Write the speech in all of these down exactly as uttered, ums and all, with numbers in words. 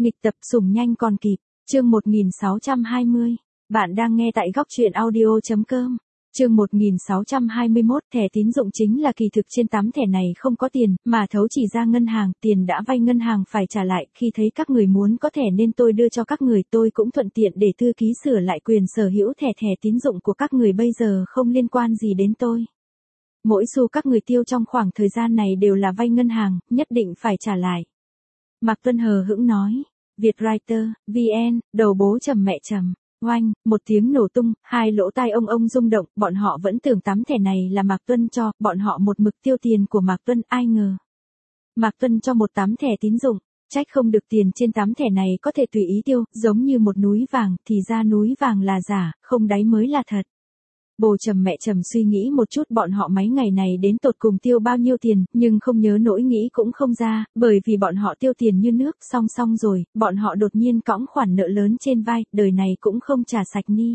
Nghịch tập sủng nhanh còn kịp, chương một nghìn sáu trăm hai mươi. Bạn đang nghe tại góc truyện audio chấm com. Chương một nghìn sáu trăm hai mươi mốt, thẻ tín dụng chính là kỳ thực trên tấm thẻ này không có tiền, mà thấu chỉ ra ngân hàng, tiền đã vay ngân hàng phải trả lại, khi thấy các người muốn có thẻ nên tôi đưa cho các người, tôi cũng thuận tiện để thư ký sửa lại quyền sở hữu thẻ thẻ tín dụng của các người bây giờ không liên quan gì đến tôi. Mỗi xu các người tiêu trong khoảng thời gian này đều là vay ngân hàng, nhất định phải trả lại. Mạc Tuân hờ hững nói, Vietwriter, vê en, đầu bố trầm mẹ trầm. Oanh, một tiếng nổ tung, hai lỗ tai ông ông rung động, bọn họ vẫn tưởng tấm thẻ này là Mạc Tuân cho, bọn họ một mực tiêu tiền của Mạc Tuân, ai ngờ. Mạc Tuân cho một tấm thẻ tín dụng, trách không được tiền trên tấm thẻ này có thể tùy ý tiêu, giống như một núi vàng, thì ra núi vàng là giả, không đáy mới là thật. Bồ trầm mẹ trầm suy nghĩ một chút bọn họ mấy ngày này đến tột cùng tiêu bao nhiêu tiền, nhưng không nhớ nỗi nghĩ cũng không ra, bởi vì bọn họ tiêu tiền như nước, song song rồi, bọn họ đột nhiên cõng khoản nợ lớn trên vai, đời này cũng không trả sạch ni.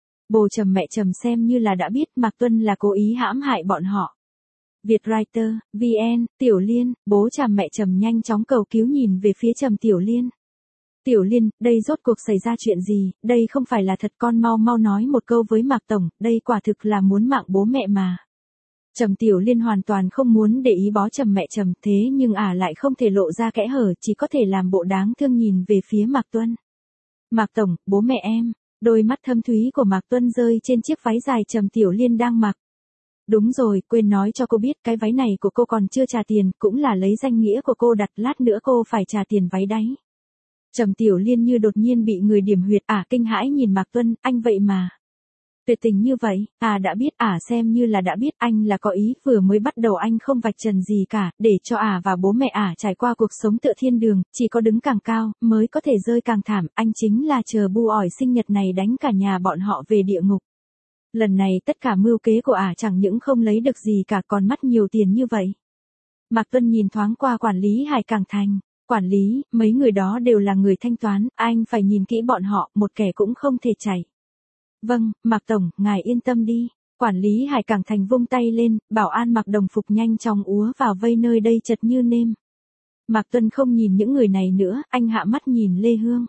Bồ trầm mẹ trầm xem như là đã biết Mạc Tuân là cố ý hãm hại bọn họ. Vietwriter, vê en, Tiểu Liên, bố trầm mẹ trầm nhanh chóng cầu cứu nhìn về phía trầm Tiểu Liên. Tiểu Liên, đây rốt cuộc xảy ra chuyện gì, đây không phải là thật, con mau mau nói một câu với Mạc Tổng, đây quả thực là muốn mạng bố mẹ mà. Trầm Tiểu Liên hoàn toàn không muốn để ý bó trầm mẹ trầm, thế nhưng ả à lại không thể lộ ra kẽ hở, chỉ có thể làm bộ đáng thương nhìn về phía Mạc Tuân. Mạc Tổng, bố mẹ em, đôi mắt thâm thúy của Mạc Tuân rơi trên chiếc váy dài Trầm Tiểu Liên đang mặc. Đúng rồi, quên nói cho cô biết cái váy này của cô còn chưa trả tiền, cũng là lấy danh nghĩa của cô đặt, lát nữa cô phải trả tiền váy đấy. Trầm Tiểu Liên như đột nhiên bị người điểm huyệt, ả à, kinh hãi nhìn Mạc Tuân, anh vậy mà. Tuyệt tình như vậy, à đã biết, ả à, xem như là đã biết anh là có ý, vừa mới bắt đầu anh không vạch trần gì cả, để cho ả à và bố mẹ ả à trải qua cuộc sống tựa thiên đường, chỉ có đứng càng cao, mới có thể rơi càng thảm, anh chính là chờ bu ỏi sinh nhật này đánh cả nhà bọn họ về địa ngục. Lần này tất cả mưu kế của ả à chẳng những không lấy được gì cả còn mất nhiều tiền như vậy. Mạc Tuân nhìn thoáng qua quản lý Hải Cảng Thành. Quản lý, mấy người đó đều là người thanh toán, anh phải nhìn kỹ bọn họ, một kẻ cũng không thể chảy. Vâng, Mạc Tổng, ngài yên tâm đi. Quản lý Hải Cảng Thành vung tay lên, bảo an mặc đồng phục nhanh chóng úa vào vây nơi đây chật như nêm. Mạc Tuân không nhìn những người này nữa, anh hạ mắt nhìn Lê Hương.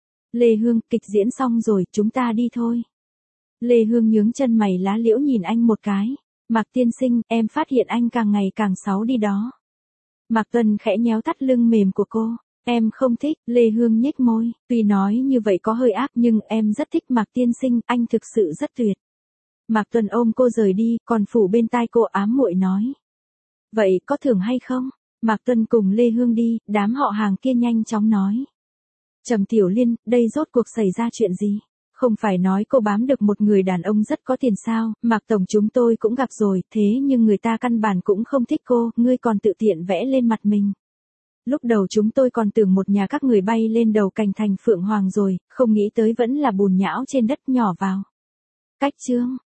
Lê Hương, kịch diễn xong rồi, chúng ta đi thôi. Lê Hương nhướng chân mày lá liễu nhìn anh một cái. Mạc tiên sinh, em phát hiện anh càng ngày càng xấu đi đó. Mạc Tuân khẽ nhéo thắt lưng mềm của cô. Em không thích, Lê Hương nhếch môi, tuy nói như vậy có hơi ác nhưng em rất thích Mạc tiên sinh, anh thực sự rất tuyệt. Mạc Tuân ôm cô rời đi, còn phủ bên tai cô ám muội nói. Vậy có thưởng hay không? Mạc Tuân cùng Lê Hương đi, đám họ hàng kia nhanh chóng nói. Trầm Tiểu Liên, đây rốt cuộc xảy ra chuyện gì? Không phải nói cô bám được một người đàn ông rất có tiền sao, Mạc Tổng chúng tôi cũng gặp rồi, thế nhưng người ta căn bản cũng không thích cô, ngươi còn tự tiện vẽ lên mặt mình. Lúc đầu chúng tôi còn tưởng một nhà các người bay lên đầu cành thành Phượng Hoàng rồi, không nghĩ tới vẫn là bùn nhão trên đất nhỏ vào. Cách chương,